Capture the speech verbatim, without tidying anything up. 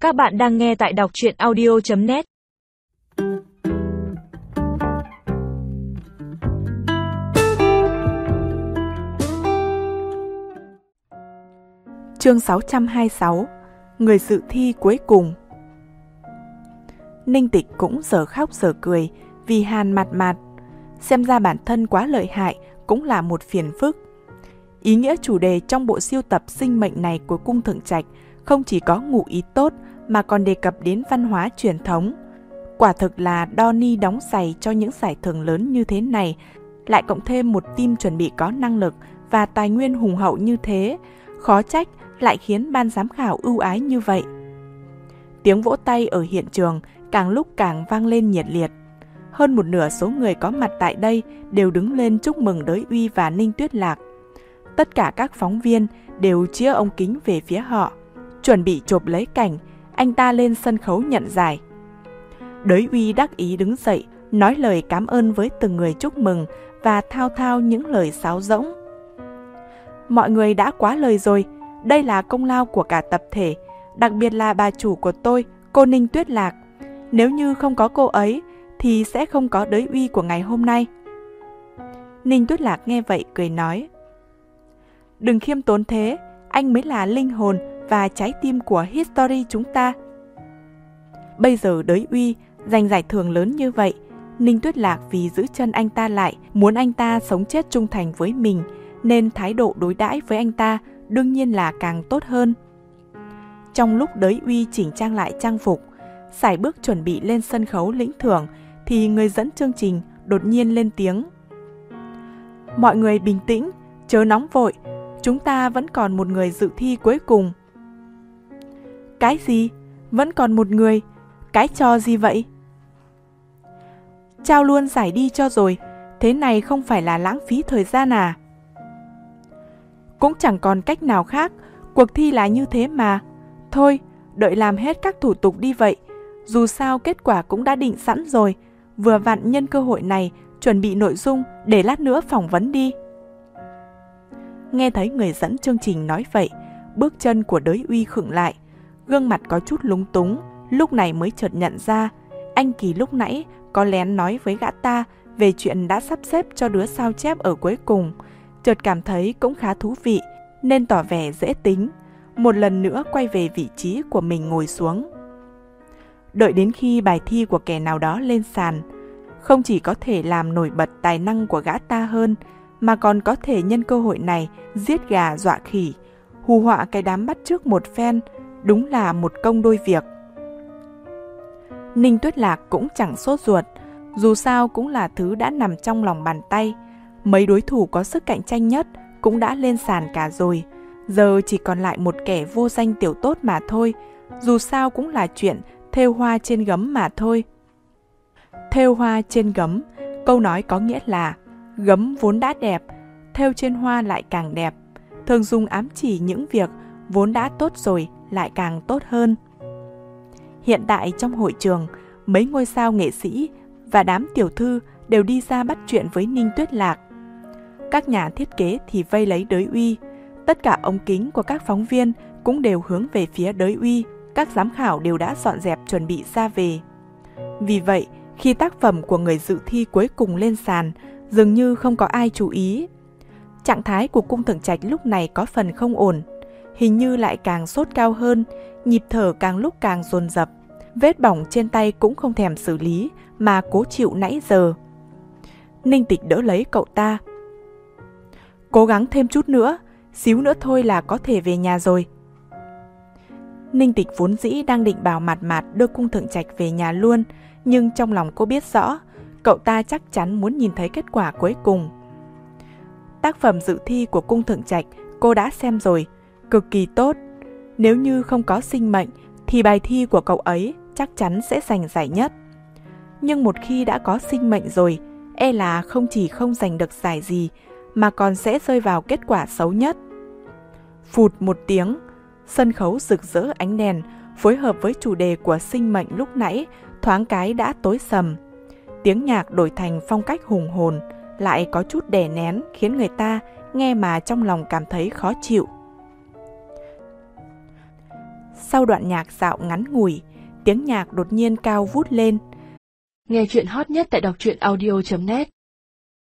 Các bạn đang nghe tại đọc truyện audio chấm net. Chương sáu trăm hai mươi sáu. Người dự thi cuối cùng. Ninh Tịch cũng giờ khóc giờ cười vì Hàn Mạt Mạt. Xem ra bản thân quá lợi hại cũng là một phiền phức. Ý nghĩa chủ đề trong bộ siêu tập sinh mệnh này của Cung Thượng Trạch không chỉ có ngụ ý tốt mà còn đề cập đến văn hóa truyền thống. Quả thực là Donnie đóng giày cho những giải thưởng lớn như thế này, lại cộng thêm một team chuẩn bị có năng lực và tài nguyên hùng hậu như thế, khó trách lại khiến ban giám khảo ưu ái như vậy. Tiếng vỗ tay ở hiện trường càng lúc càng vang lên nhiệt liệt. Hơn một nửa số người có mặt tại đây đều đứng lên chúc mừng Đới Uy và Ninh Tuyết Lạc. Tất cả các phóng viên đều chĩa ống kính về phía họ, chuẩn bị chụp lấy cảnh anh ta lên sân khấu nhận giải. Đới Uy đắc ý đứng dậy, nói lời cảm ơn với từng người chúc mừng và thao thao những lời sáo rỗng. Mọi người đã quá lời rồi, đây là công lao của cả tập thể, đặc biệt là bà chủ của tôi, cô Ninh Tuyết Lạc. Nếu như không có cô ấy, thì sẽ không có Đới Uy của ngày hôm nay. Ninh Tuyết Lạc nghe vậy cười nói: Đừng khiêm tốn thế, anh mới là linh hồn và trái tim của History chúng ta. Bây giờ Đới Uy giành giải thưởng lớn như vậy, Ninh Tuyết Lạc vì giữ chân anh ta lại, muốn anh ta sống chết trung thành với mình, nên thái độ đối đãi với anh ta đương nhiên là càng tốt hơn. Trong lúc Đới Uy chỉnh trang lại trang phục, sải bước chuẩn bị lên sân khấu lĩnh thưởng, thì người dẫn chương trình đột nhiên lên tiếng: Mọi người bình tĩnh, chớ nóng vội, chúng ta vẫn còn một người dự thi cuối cùng. Cái gì? Vẫn còn một người? Cái trò gì vậy? Trao luôn giải đi cho rồi, thế này không phải là lãng phí thời gian à? Cũng chẳng còn cách nào khác, cuộc thi là như thế mà. Thôi, đợi làm hết các thủ tục đi vậy, dù sao kết quả cũng đã định sẵn rồi, vừa vặn nhân cơ hội này chuẩn bị nội dung để lát nữa phỏng vấn đi. Nghe thấy người dẫn chương trình nói vậy, bước chân của Đới Uy khựng lại, gương mặt có chút lúng túng, lúc này mới chợt nhận ra anh Kỳ lúc nãy có lén nói với gã ta về chuyện đã sắp xếp cho đứa sao chép ở cuối cùng, chợt cảm thấy cũng khá thú vị nên tỏ vẻ dễ tính, một lần nữa quay về vị trí của mình ngồi xuống. Đợi đến khi bài thi của kẻ nào đó lên sàn, không chỉ có thể làm nổi bật tài năng của gã ta hơn, mà còn có thể nhân cơ hội này giết gà dọa khỉ, hù họa cái đám bắt chước một phen, đúng là một công đôi việc. Ninh Tuyết Lạc cũng chẳng sốt ruột, dù sao cũng là thứ đã nằm trong lòng bàn tay. Mấy đối thủ có sức cạnh tranh nhất cũng đã lên sàn cả rồi, giờ chỉ còn lại một kẻ vô danh tiểu tốt mà thôi, dù sao cũng là chuyện thêu hoa trên gấm mà thôi. Thêu hoa trên gấm, câu nói có nghĩa là gấm vốn đã đẹp, thêu trên hoa lại càng đẹp, thường dùng ám chỉ những việc vốn đã tốt rồi lại càng tốt hơn. Hiện tại trong hội trường, mấy ngôi sao nghệ sĩ và đám tiểu thư đều đi ra bắt chuyện với Ninh Tuyết Lạc. Các nhà thiết kế thì vây lấy Đới Uy, tất cả ống kính của các phóng viên cũng đều hướng về phía Đới Uy, các giám khảo đều đã dọn dẹp chuẩn bị ra về. Vì vậy, khi tác phẩm của người dự thi cuối cùng lên sàn, dường như không có ai chú ý. Trạng thái của Cung Thượng Trạch lúc này có phần không ổn, hình như lại càng sốt cao hơn, nhịp thở càng lúc càng dồn dập, vết bỏng trên tay cũng không thèm xử lý mà cố chịu nãy giờ. Ninh Tịch đỡ lấy cậu ta: Cố gắng thêm chút nữa, xíu nữa thôi là có thể về nhà rồi. Ninh Tịch vốn dĩ đang định bảo Mạt Mạt đưa Cung Thượng Trạch về nhà luôn, nhưng trong lòng cô biết rõ, cậu ta chắc chắn muốn nhìn thấy kết quả cuối cùng. Tác phẩm dự thi của Cung Thượng Trạch cô đã xem rồi, cực kỳ tốt. Nếu như không có sinh mệnh thì bài thi của cậu ấy chắc chắn sẽ giành giải nhất. Nhưng một khi đã có sinh mệnh rồi, e là không chỉ không giành được giải gì mà còn sẽ rơi vào kết quả xấu nhất. Phụt một tiếng, sân khấu rực rỡ ánh đèn phối hợp với chủ đề của sinh mệnh lúc nãy thoáng cái đã tối sầm. Tiếng nhạc đổi thành phong cách hùng hồn, lại có chút đè nén khiến người ta nghe mà trong lòng cảm thấy khó chịu. Sau đoạn nhạc dạo ngắn ngủi, tiếng nhạc đột nhiên cao vút lên. Nghe chuyện hot nhất tại đọc truyện audio chấm net.